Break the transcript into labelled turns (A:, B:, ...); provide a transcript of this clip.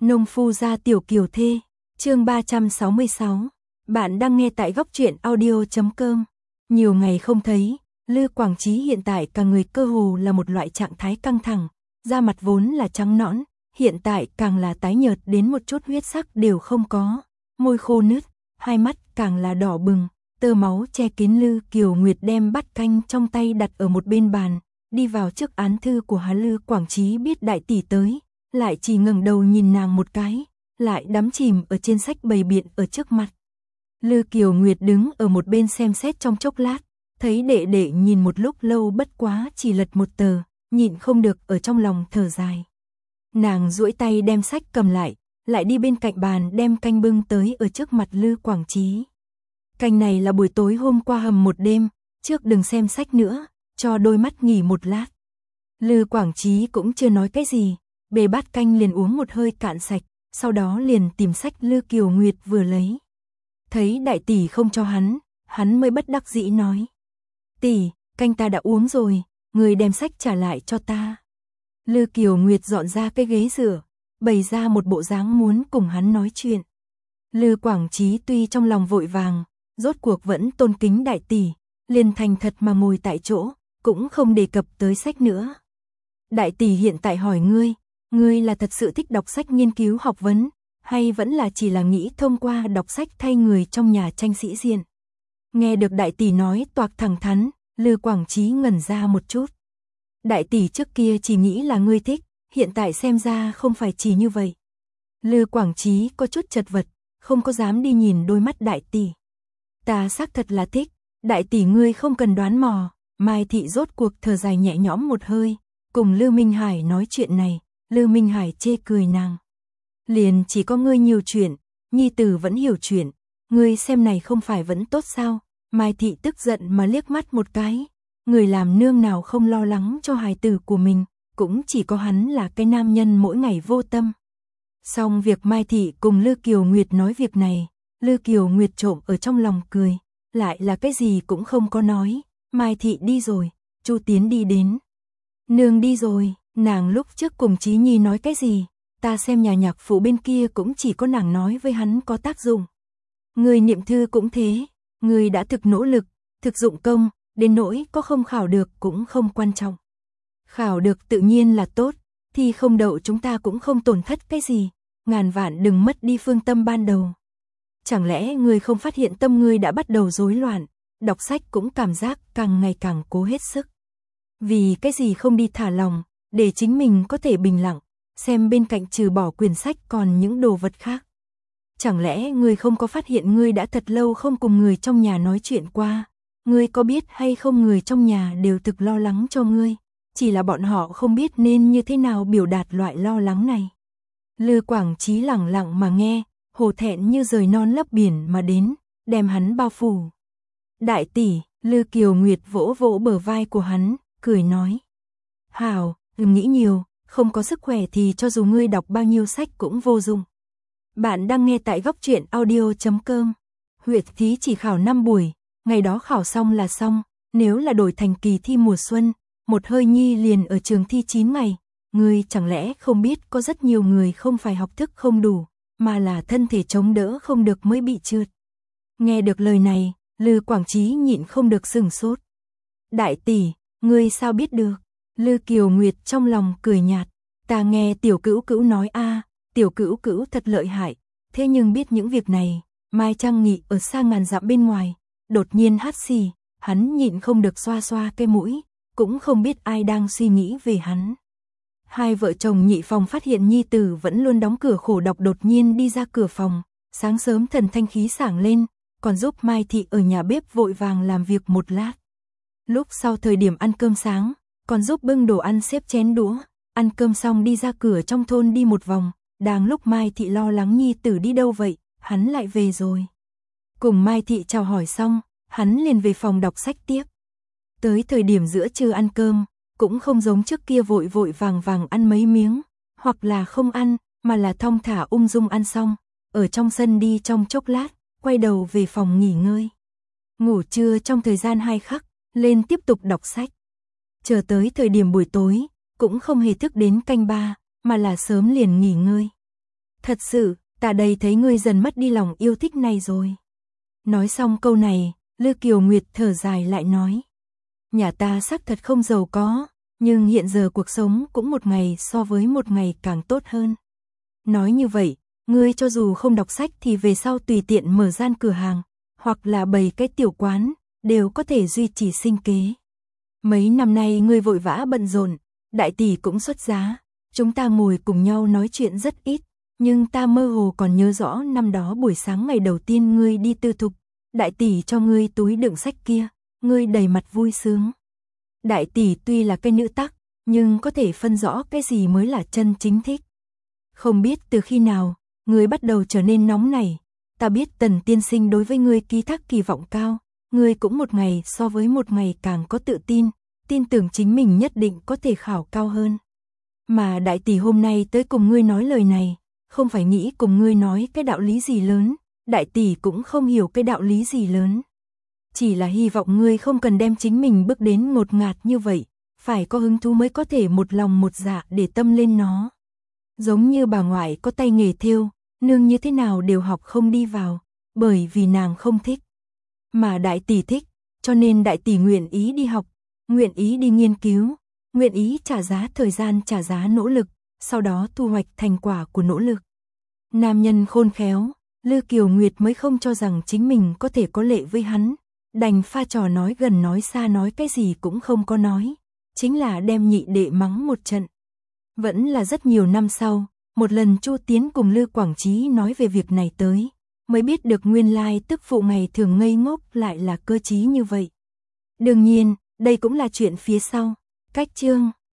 A: Nông phu gia tiểu kiều thê, chương 366. Bạn đang nghe tại góc truyện audio.com. Nhiều ngày không thấy, Lư Quảng Chí hiện tại cả người cơ hồ là một loại trạng thái căng thẳng, da mặt vốn là trắng nõn, hiện tại càng là tái nhợt đến một chút huyết sắc đều không có, môi khô nứt, hai mắt càng là đỏ bừng, tơ máu che kín. Lư Kiều Nguyệt đem bát canh trong tay đặt ở một bên bàn, đi vào trước án thư của hắn. Lư Quảng Chí biết đại tỷ tới, lại chỉ ngẩng đầu nhìn nàng một cái, lại đắm chìm ở trên sách bày biện ở trước mặt. Lư Kiều Nguyệt đứng ở một bên xem xét trong chốc lát, thấy đệ đệ nhìn một lúc lâu bất quá chỉ lật một tờ, nhịn không được ở trong lòng thở dài. Nàng duỗi tay đem sách cầm lại đi bên cạnh bàn đem canh bưng tới ở trước mặt Lư Quảng Chí. Canh này là buổi tối hôm qua hầm một đêm, trước đừng xem sách nữa, cho đôi mắt nghỉ một lát. Lư Quảng Chí cũng chưa nói cái gì, bê bát canh liền uống một hơi cạn sạch, sau đó liền tìm sách Lư Kiều Nguyệt vừa lấy. Thấy đại tỷ không cho hắn mới bất đắc dĩ nói: "Tỷ, canh ta đã uống rồi, người đem sách trả lại cho ta." Lư Kiều Nguyệt dọn ra cái ghế dựa, bày ra một bộ dáng muốn cùng hắn nói chuyện. Lư Quảng Chí tuy trong lòng vội vàng, rốt cuộc vẫn tôn kính đại tỷ, liền thành thật mà ngồi tại chỗ, cũng không đề cập tới sách nữa. "Đại tỷ hiện tại hỏi ngươi là thật sự thích đọc sách nghiên cứu học vấn, hay vẫn là chỉ là nghĩ thông qua đọc sách thay người trong nhà tranh sĩ diện?" Nghe được đại tỷ nói toạc thẳng thắn, Lư Quảng Chí ngẩn ra một chút. Đại tỷ trước kia chỉ nghĩ là ngươi thích, hiện tại xem ra không phải chỉ như vậy. Lư Quảng Chí có chút chật vật, không có dám đi nhìn đôi mắt đại tỷ. "Ta xác thật là thích, đại tỷ ngươi không cần đoán mò." Mai thị rốt cuộc thở dài nhẹ nhõm một hơi, cùng Lư Minh Hải nói chuyện này. Lư Minh Hải chê cười nàng: "Liền chỉ có ngươi nhiều chuyện, nhi tử vẫn hiểu chuyện, ngươi xem này không phải vẫn tốt sao?" Mai thị tức giận mà liếc mắt một cái, người làm nương nào không lo lắng cho hài tử của mình, cũng chỉ có hắn là cái nam nhân mỗi ngày vô tâm. Xong việc Mai thị cùng Lư Kiều Nguyệt nói việc này, Lư Kiều Nguyệt trộm ở trong lòng cười, lại là cái gì cũng không có nói. Mai thị đi rồi, Chu Tiến đi đến: "Nương đi rồi." Nàng lúc trước cùng Chí Nhi nói cái gì, ta xem nhà nhạc phụ bên kia cũng chỉ có nàng nói với hắn có tác dụng. Người niệm thư cũng thế, người đã thực nỗ lực, thực dụng công, đến nỗi có không khảo được cũng không quan trọng. Khảo được tự nhiên là tốt, thì không đậu chúng ta cũng không tổn thất cái gì, ngàn vạn đừng mất đi phương tâm ban đầu. Chẳng lẽ người không phát hiện tâm người đã bắt đầu rối loạn, đọc sách cũng cảm giác càng ngày càng cố hết sức. Vì cái gì không đi thả lòng, để chính mình có thể bình lặng, xem bên cạnh trừ bỏ quyển sách còn những đồ vật khác. Chẳng lẽ ngươi không có phát hiện ngươi đã thật lâu không cùng người trong nhà nói chuyện qua, ngươi có biết hay không người trong nhà đều thực lo lắng cho ngươi, chỉ là bọn họ không biết nên như thế nào biểu đạt loại lo lắng này." Lư Quảng Chí lẳng lặng mà nghe, hổ thẹn như rời non lấp biển mà đến, đem hắn bao phủ. "Đại tỷ." Lư Kiều Nguyệt vỗ vỗ bờ vai của hắn, cười nói: "Hảo, đừng nghĩ nhiều, không có sức khỏe thì cho dù ngươi đọc bao nhiêu sách cũng vô dụng." Bạn đang nghe tại góc truyện audio.com. Huyệt thí chỉ khảo 5 buổi, ngày đó khảo xong là xong, nếu là đổi thành kỳ thi mùa xuân, một hơi nhi liền ở trường thi 9 ngày, ngươi chẳng lẽ không biết có rất nhiều người không phải học thức không đủ, mà là thân thể chống đỡ không được mới bị trượt. Nghe được lời này, Lư Quảng Chí nhịn không được sửng sốt. "Đại tỷ, ngươi sao biết được?" Lư Kiều Nguyệt trong lòng cười nhạt: "Ta nghe tiểu cữu cữu nói a, tiểu cữu cữu thật lợi hại, thế nhưng biết những việc này." Mai Trang Nghị ở xa ngàn dặm bên ngoài, đột nhiên hắt xì, hắn nhịn không được xoa xoa cái mũi, cũng không biết ai đang suy nghĩ về hắn. Hai vợ chồng nhị phòng phát hiện nhi tử vẫn luôn đóng cửa khổ đọc đột nhiên đi ra cửa phòng, sáng sớm thần thanh khí sảng lên, còn giúp Mai thị ở nhà bếp vội vàng làm việc một lát. Lúc sau thời điểm ăn cơm sáng, còn giúp bưng đồ ăn xếp chén đũa, ăn cơm xong đi ra cửa trong thôn đi một vòng, đang lúc Mai thị lo lắng nhi tử đi đâu vậy, hắn lại về rồi. Cùng Mai thị chào hỏi xong, hắn liền về phòng đọc sách tiếp. Tới thời điểm giữa trưa ăn cơm, cũng không giống trước kia vội vội vàng vàng ăn mấy miếng, hoặc là không ăn, mà là thong thả ung dung ăn xong, ở trong sân đi trong chốc lát, quay đầu về phòng nghỉ ngơi. Ngủ trưa trong thời gian 2 khắc, lên tiếp tục đọc sách. Chờ tới thời điểm buổi tối, cũng không hề thức đến canh 3, mà là sớm liền nghỉ ngơi. Thật sự, ta đây thấy ngươi dần mất đi lòng yêu thích này rồi. Nói xong câu này, Lư Kiều Nguyệt thở dài lại nói. Nhà ta xác thật không giàu có, nhưng hiện giờ cuộc sống cũng một ngày so với một ngày càng tốt hơn. Nói như vậy, ngươi cho dù không đọc sách thì về sau tùy tiện mở gian cửa hàng, hoặc là bày cái tiểu quán, đều có thể duy trì sinh kế. Mấy năm nay ngươi vội vã bận rộn, đại tỷ cũng xuất giá, chúng ta ngồi cùng nhau nói chuyện rất ít, nhưng ta mơ hồ còn nhớ rõ năm đó buổi sáng ngày đầu tiên ngươi đi tư thục, đại tỷ cho ngươi túi đựng sách kia, ngươi đầy mặt vui sướng. Đại tỷ tuy là cái nữ tắc, nhưng có thể phân rõ cái gì mới là chân chính thích. Không biết từ khi nào, ngươi bắt đầu trở nên nóng nảy, ta biết Tần tiên sinh đối với ngươi ký thác kỳ vọng cao, ngươi cũng một ngày so với một ngày càng có tự tin, tin tưởng chính mình nhất định có thể khảo cao hơn. Mà đại tỷ hôm nay tới cùng ngươi nói lời này, không phải nghĩ cùng ngươi nói cái đạo lý gì lớn, đại tỷ cũng không hiểu cái đạo lý gì lớn. Chỉ là hy vọng ngươi không cần đem chính mình bước đến ngột ngạt như vậy, phải có hứng thú mới có thể một lòng một dạ để tâm lên nó. Giống như bà ngoại có tay nghề thêu, nương như thế nào đều học không đi vào, bởi vì nàng không thích. Mà đại tỷ thích, cho nên đại tỷ nguyện ý đi học, nguyện ý đi nghiên cứu, nguyện ý trả giá thời gian trả giá nỗ lực, sau đó thu hoạch thành quả của nỗ lực. Nam nhân khôn khéo, Lư Kiều Nguyệt mới không cho rằng chính mình có thể có lệ với hắn, đành pha trò nói gần nói xa nói cái gì cũng không có nói, chính là đem nhị đệ mắng một trận. Vẫn là rất nhiều năm sau, một lần Chu Tiến cùng Lư Quảng Chí nói về việc này tới, mới biết được nguyên lai tức phụ ngày thường ngây ngốc lại là cơ trí như vậy. Đương nhiên, đây cũng là chuyện phía sau. Cách chương